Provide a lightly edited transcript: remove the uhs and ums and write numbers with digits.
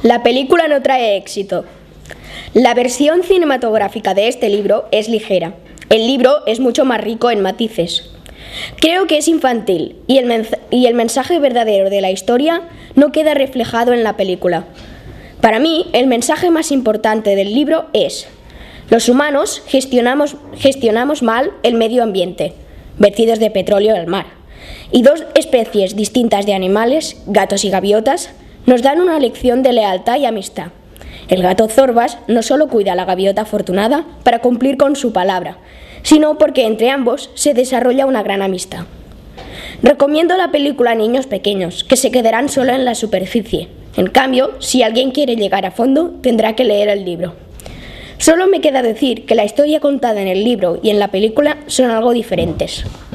La película no trae éxito. La versión cinematográfica de este libro es ligera. El libro es mucho más rico en matices. Creo que es infantil y el mensaje verdadero de la historia no queda reflejado en la película. Para mí, el mensaje más importante del libro es: los humanos gestionamos mal el medio ambiente, vertidos de petróleo al mar, y dos especies distintas de animales, gatos y gaviotas, nos dan una lección de lealtad y amistad. El gato Zorbas no solo cuida a la gaviota afortunada para cumplir con su palabra, sino porque entre ambos se desarrolla una gran amistad. Recomiendo la película a niños pequeños, que se quedarán solo en la superficie. En cambio, si alguien quiere llegar a fondo, tendrá que leer el libro. Solo me queda decir que la historia contada en el libro y en la película son algo diferentes.